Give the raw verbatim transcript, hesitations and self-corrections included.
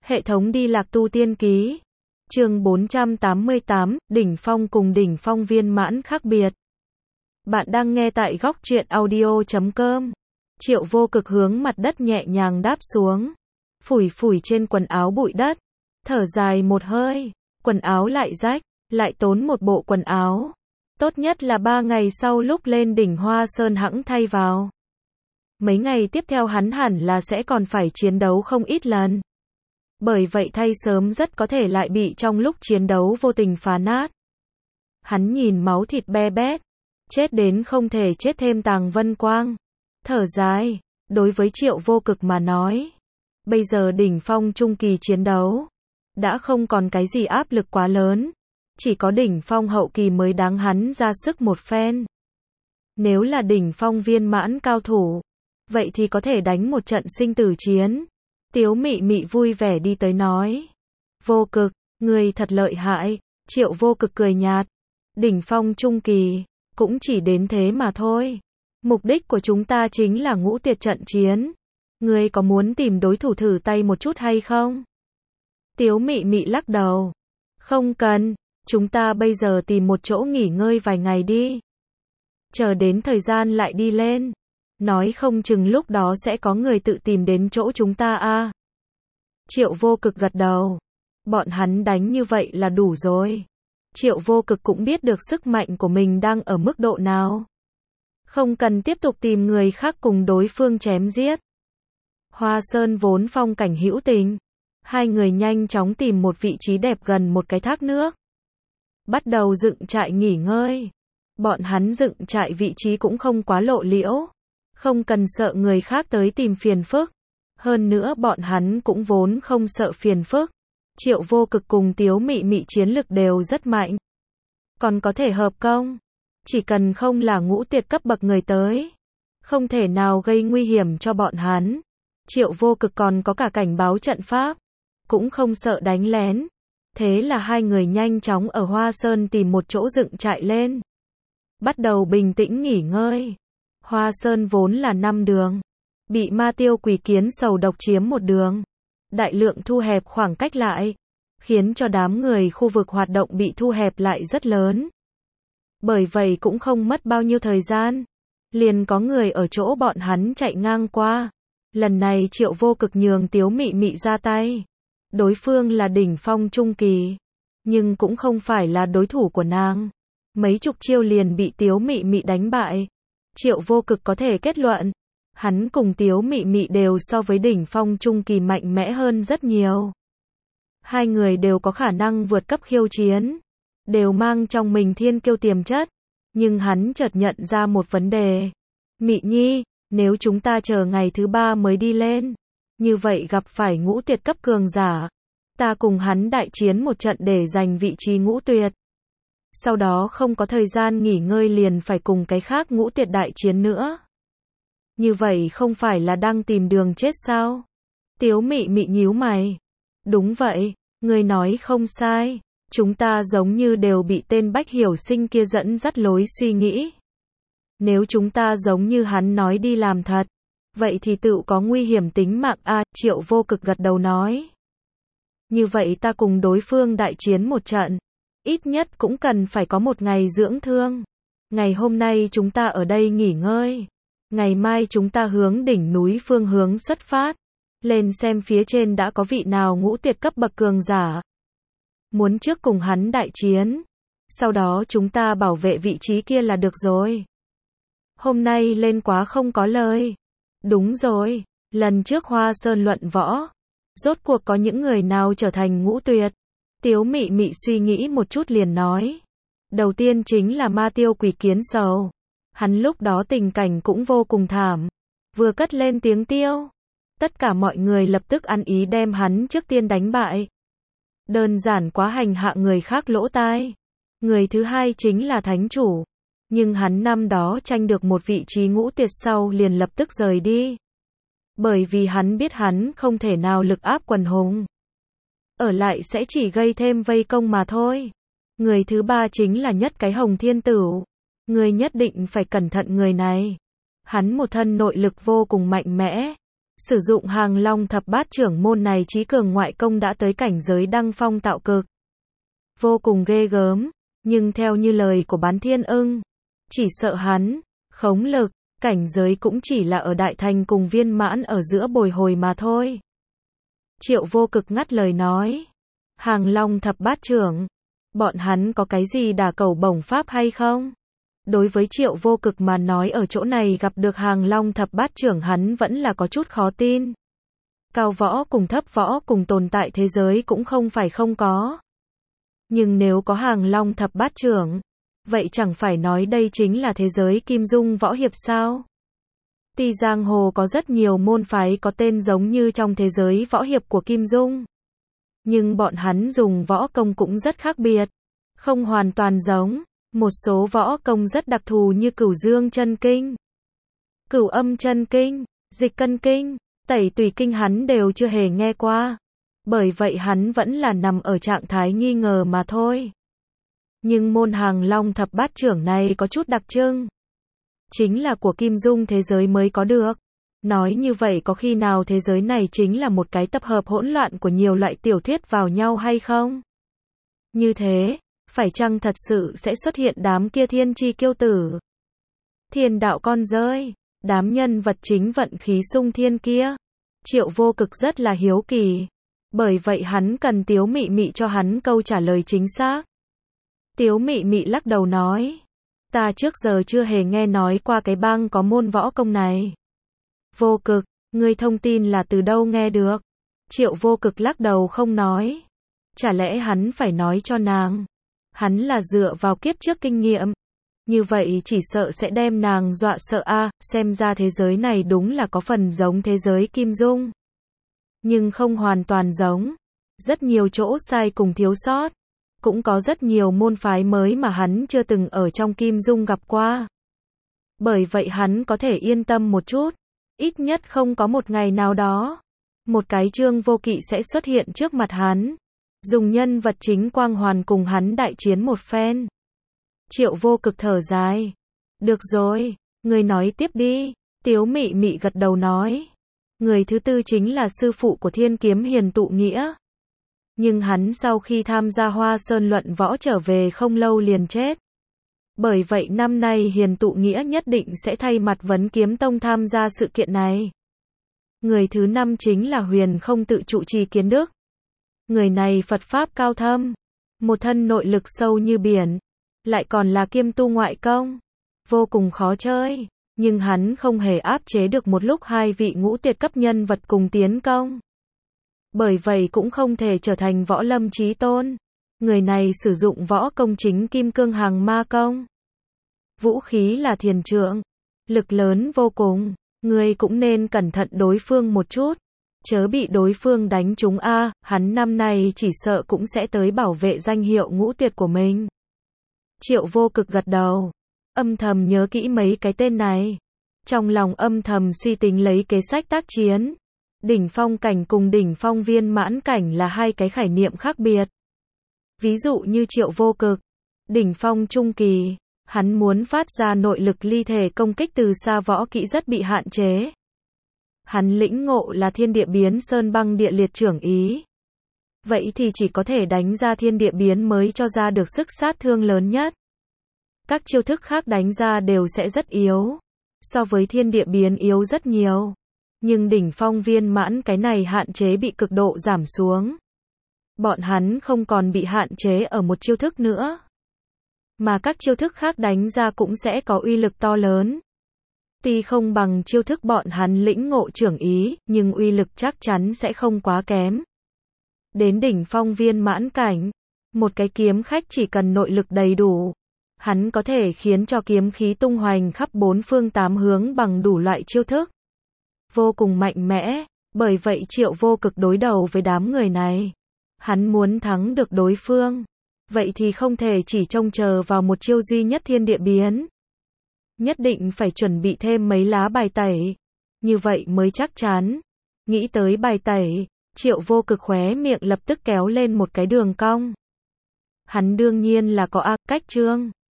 Hệ thống đi lạc tu tiên ký. Chương bốn trăm tám mươi tám, đỉnh phong cùng đỉnh phong viên mãn khác biệt. Bạn đang nghe tại góc truyện audio chấm com. Triệu Vô Cực hướng mặt đất nhẹ nhàng đáp xuống, phủi phủi trên quần áo bụi đất, thở dài một hơi, quần áo lại rách, lại tốn một bộ quần áo. Tốt nhất là ba ngày sau lúc lên đỉnh Hoa Sơn hẵng thay vào. Mấy ngày tiếp theo hắn hẳn là sẽ còn phải chiến đấu không ít lần. Bởi vậy thay sớm rất có thể lại bị trong lúc chiến đấu vô tình phá nát. Hắn nhìn máu thịt be bét, chết đến không thể chết thêm Tàng Vân Quang. Thở dài, đối với Triệu Vô Cực mà nói, bây giờ đỉnh phong trung kỳ chiến đấu, đã không còn cái gì áp lực quá lớn. Chỉ có đỉnh phong hậu kỳ mới đáng hắn ra sức một phen. Nếu là đỉnh phong viên mãn cao thủ, vậy thì có thể đánh một trận sinh tử chiến. Tiếu Mị Mị vui vẻ đi tới nói. Vô Cực, người thật lợi hại. Triệu Vô Cực cười nhạt. Đỉnh phong trung kỳ, cũng chỉ đến thế mà thôi. Mục đích của chúng ta chính là ngũ tuyệt trận chiến. Ngươi có muốn tìm đối thủ thử tay một chút hay không? Tiếu Mị Mị lắc đầu. Không cần, chúng ta bây giờ tìm một chỗ nghỉ ngơi vài ngày đi. Chờ đến thời gian lại đi lên. Nói không chừng lúc đó sẽ có người tự tìm đến chỗ chúng ta a. Triệu Vô Cực gật đầu. Bọn hắn đánh như vậy là đủ rồi. Triệu Vô Cực cũng biết được sức mạnh của mình đang ở mức độ nào. Không cần tiếp tục tìm người khác cùng đối phương chém giết. Hoa Sơn vốn phong cảnh hữu tình. Hai người nhanh chóng tìm một vị trí đẹp gần một cái thác nước. Bắt đầu dựng trại nghỉ ngơi. Bọn hắn dựng trại vị trí cũng không quá lộ liễu. Không cần sợ người khác tới tìm phiền phức. Hơn nữa bọn hắn cũng vốn không sợ phiền phức. Triệu Vô Cực cùng Tiếu Mị Mị chiến lực đều rất mạnh. Còn có thể hợp công. Chỉ cần không là ngũ tuyệt cấp bậc người tới, không thể nào gây nguy hiểm cho bọn hắn. Triệu Vô Cực còn có cả cảnh báo trận pháp. Cũng không sợ đánh lén. Thế là hai người nhanh chóng ở Hoa Sơn tìm một chỗ dựng trại lên. Bắt đầu bình tĩnh nghỉ ngơi. Hoa Sơn vốn là năm đường. Bị ma tiêu quỷ kiến sầu độc chiếm một đường. Đại lượng thu hẹp khoảng cách lại. Khiến cho đám người khu vực hoạt động bị thu hẹp lại rất lớn. Bởi vậy cũng không mất bao nhiêu thời gian. Liền có người ở chỗ bọn hắn chạy ngang qua. Lần này Triệu Vô Cực nhường Tiếu Mị Mị ra tay. Đối phương là đỉnh phong trung kỳ. Nhưng cũng không phải là đối thủ của nàng. Mấy chục chiêu liền bị Tiếu Mị Mị đánh bại. Triệu Vô Cực có thể kết luận, hắn cùng Tiếu Mị Mị đều so với đỉnh phong trung kỳ mạnh mẽ hơn rất nhiều. Hai người đều có khả năng vượt cấp khiêu chiến, đều mang trong mình thiên kiêu tiềm chất, nhưng hắn chợt nhận ra một vấn đề. Mị Nhi, nếu chúng ta chờ ngày thứ ba mới đi lên, như vậy gặp phải ngũ tuyệt cấp cường giả, ta cùng hắn đại chiến một trận để giành vị trí ngũ tuyệt. Sau đó không có thời gian nghỉ ngơi liền phải cùng cái khác ngũ tuyệt đại chiến nữa. Như vậy không phải là đang tìm đường chết sao? Tiếu Mị Mị nhíu mày. Đúng vậy, ngươi nói không sai. Chúng ta giống như đều bị tên Bách Hiểu Sinh kia dẫn dắt lối suy nghĩ. Nếu chúng ta giống như hắn nói đi làm thật, vậy thì tự có nguy hiểm tính mạng a. Triệu Vô Cực gật đầu nói. Như vậy ta cùng đối phương đại chiến một trận. Ít nhất cũng cần phải có một ngày dưỡng thương. Ngày hôm nay chúng ta ở đây nghỉ ngơi. Ngày mai chúng ta hướng đỉnh núi phương hướng xuất phát. Lên xem phía trên đã có vị nào ngũ tuyệt cấp bậc cường giả. Muốn trước cùng hắn đại chiến. Sau đó chúng ta bảo vệ vị trí kia là được rồi. Hôm nay lên quá không có lời. Đúng rồi, lần trước Hoa Sơn luận võ. Rốt cuộc có những người nào trở thành ngũ tuyệt. Tiếu Mị Mị suy nghĩ một chút liền nói. Đầu tiên chính là ma tiêu quỷ kiến sầu. Hắn lúc đó tình cảnh cũng vô cùng thảm. Vừa cất lên tiếng tiêu. Tất cả mọi người lập tức ăn ý đem hắn trước tiên đánh bại. Đơn giản quá hành hạ người khác lỗ tai. Người thứ hai chính là thánh chủ. Nhưng hắn năm đó tranh được một vị trí ngũ tuyệt sau liền lập tức rời đi. Bởi vì hắn biết hắn không thể nào lực áp quần hùng. Ở lại sẽ chỉ gây thêm vây công mà thôi. Người thứ ba chính là Nhất Cái Hồng Thiên Tửu. Người nhất định phải cẩn thận người này. Hắn một thân nội lực vô cùng mạnh mẽ. Sử dụng Hàng Long thập bát trưởng môn này trí cường ngoại công đã tới cảnh giới đăng phong tạo cực. Vô cùng ghê gớm, nhưng theo như lời của Bán Thiên Ưng, chỉ sợ hắn, khống lực, cảnh giới cũng chỉ là ở đại thành cùng viên mãn ở giữa bồi hồi mà thôi. Triệu Vô Cực ngắt lời nói, Hàng Long thập bát trưởng, bọn hắn có cái gì đả cầu bổng pháp hay không? Đối với Triệu Vô Cực mà nói ở chỗ này gặp được Hàng Long thập bát trưởng hắn vẫn là có chút khó tin. Cao võ cùng thấp võ cùng tồn tại thế giới cũng không phải không có. Nhưng nếu có Hàng Long thập bát trưởng, vậy chẳng phải nói đây chính là thế giới kim dung võ hiệp sao? Tuy giang hồ có rất nhiều môn phái có tên giống như trong thế giới võ hiệp của kim dung, nhưng bọn hắn dùng võ công cũng rất khác biệt, không hoàn toàn giống. Một số võ công rất đặc thù như Cửu Dương chân kinh, Cửu Âm chân kinh, Dịch cân kinh, Tẩy tùy kinh hắn đều chưa hề nghe qua. Bởi vậy hắn vẫn là nằm ở trạng thái nghi ngờ mà thôi. Nhưng môn Hàng Long thập bát trưởng này có chút đặc trưng, chính là của kim dung thế giới mới có được. Nói như vậy có khi nào thế giới này chính là một cái tập hợp hỗn loạn của nhiều loại tiểu thuyết vào nhau hay không? Như thế, phải chăng thật sự sẽ xuất hiện đám kia thiên chi kiêu tử, thiên đạo con rơi, đám nhân vật chính vận khí sung thiên kia? Triệu Vô Cực rất là hiếu kỳ, bởi vậy hắn cần Tiếu Mị Mị cho hắn câu trả lời chính xác. Tiếu Mị Mị lắc đầu nói, ta trước giờ chưa hề nghe nói qua cái bang có môn võ công này. Vô Cực, ngươi thông tin là từ đâu nghe được? Triệu Vô Cực lắc đầu không nói. Chả lẽ hắn phải nói cho nàng? Hắn là dựa vào kiếp trước kinh nghiệm. Như vậy chỉ sợ sẽ đem nàng dọa sợ a, à, xem ra thế giới này đúng là có phần giống thế giới kim dung. Nhưng không hoàn toàn giống. Rất nhiều chỗ sai cùng thiếu sót. Cũng có rất nhiều môn phái mới mà hắn chưa từng ở trong kim dung gặp qua. Bởi vậy hắn có thể yên tâm một chút. Ít nhất không có một ngày nào đó, một cái Trương Vô Kỵ sẽ xuất hiện trước mặt hắn, dùng nhân vật chính Quang Hoàn cùng hắn đại chiến một phen. Triệu Vô Cực thở dài. Được rồi, người nói tiếp đi. Tiếu Mị Mị gật đầu nói. Người thứ tư chính là sư phụ của Thiên Kiếm Hiền Tụ Nghĩa. Nhưng hắn sau khi tham gia Hoa Sơn luận võ trở về không lâu liền chết. Bởi vậy năm nay Hiền Tụ Nghĩa nhất định sẽ thay mặt Vấn Kiếm Tông tham gia sự kiện này. Người thứ năm chính là Huyền Không Tự Trụ Trì Kiến Đức. Người này Phật Pháp cao thâm, một thân nội lực sâu như biển, lại còn là kiêm tu ngoại công, vô cùng khó chơi, nhưng hắn không hề áp chế được một lúc hai vị ngũ tuyệt cấp nhân vật cùng tiến công. Bởi vậy cũng không thể trở thành võ lâm chí tôn. Người này sử dụng võ công chính Kim Cương Hàng Ma Công. Vũ khí là thiền trượng, lực lớn vô cùng, người cũng nên cẩn thận đối phương một chút, chớ bị đối phương đánh trúng a, à, hắn năm nay chỉ sợ cũng sẽ tới bảo vệ danh hiệu ngũ tuyệt của mình. Triệu Vô Cực gật đầu, âm thầm nhớ kỹ mấy cái tên này, trong lòng âm thầm suy tính lấy kế sách tác chiến. Đỉnh phong cảnh cùng đỉnh phong viên mãn cảnh là hai cái khái niệm khác biệt. Ví dụ như Triệu Vô Cực, đỉnh phong trung kỳ, hắn muốn phát ra nội lực ly thể công kích từ xa võ kỹ rất bị hạn chế. Hắn lĩnh ngộ là thiên địa biến sơn băng địa liệt trưởng ý. Vậy thì chỉ có thể đánh ra thiên địa biến mới cho ra được sức sát thương lớn nhất. Các chiêu thức khác đánh ra đều sẽ rất yếu, so với thiên địa biến yếu rất nhiều. Nhưng đỉnh phong viên mãn cái này hạn chế bị cực độ giảm xuống. Bọn hắn không còn bị hạn chế ở một chiêu thức nữa, mà các chiêu thức khác đánh ra cũng sẽ có uy lực to lớn. Tuy không bằng chiêu thức bọn hắn lĩnh ngộ trưởng ý, nhưng uy lực chắc chắn sẽ không quá kém. Đến đỉnh phong viên mãn cảnh, một cái kiếm khách chỉ cần nội lực đầy đủ, hắn có thể khiến cho kiếm khí tung hoành khắp bốn phương tám hướng bằng đủ loại chiêu thức. Vô cùng mạnh mẽ, bởi vậy Triệu Vô Cực đối đầu với đám người này. Hắn muốn thắng được đối phương, vậy thì không thể chỉ trông chờ vào một chiêu duy nhất thiên địa biến. Nhất định phải chuẩn bị thêm mấy lá bài tẩy, như vậy mới chắc chắn. Nghĩ tới bài tẩy, Triệu Vô Cực khóe miệng lập tức kéo lên một cái đường cong. Hắn đương nhiên là có a cách trương.